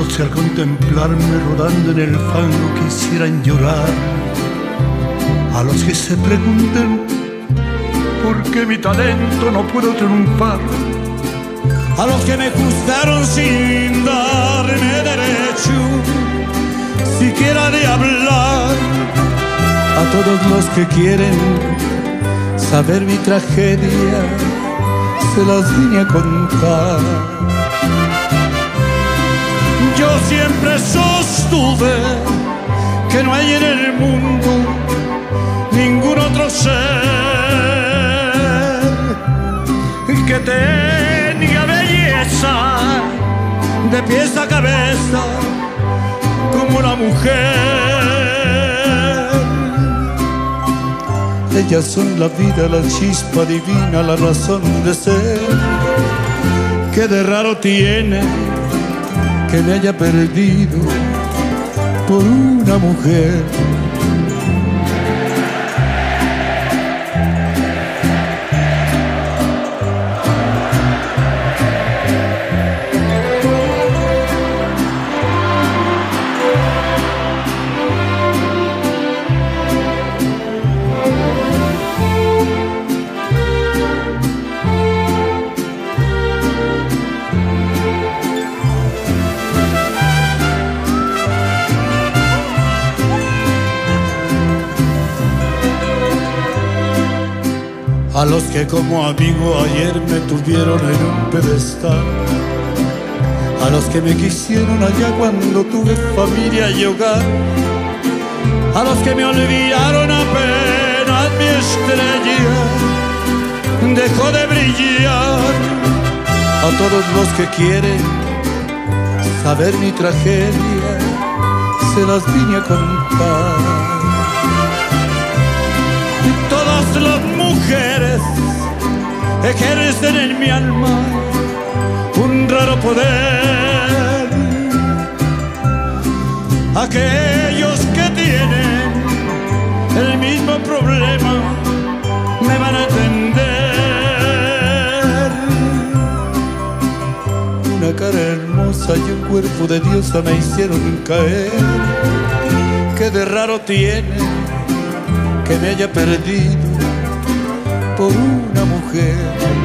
si al contemplarme rodando en el fango quisieran llorar, a los que se pregunten por qué mi talento no pudo triunfar, a los que me juzgaron sin darme derecho siquiera de hablar, a todos los que quieren saber mi tragedia, se las vine a contar. Yo siempre sostuve que no hay en el mundo ningún otro ser que tenga belleza de pies a cabeza como la mujer. Ellas son la vida, la chispa divina, la razón de ser, que de raro tiene que me haya perdido por una mujer. A los que como amigo ayer me tuvieron en un pedestal, a los que me quisieron allá cuando tuve familia y hogar, a los que me olvidaron apenas mi estrella dejó de brillar, a todos los que quieren saber mi tragedia, se las vine a contar. Todas las mujeres ejercen en mi alma un raro poder. Aquellos que tienen el mismo problema me van a entender. Una cara hermosa y un cuerpo de diosa me hicieron caer, que de raro tiene que me haya perdido por una mujer.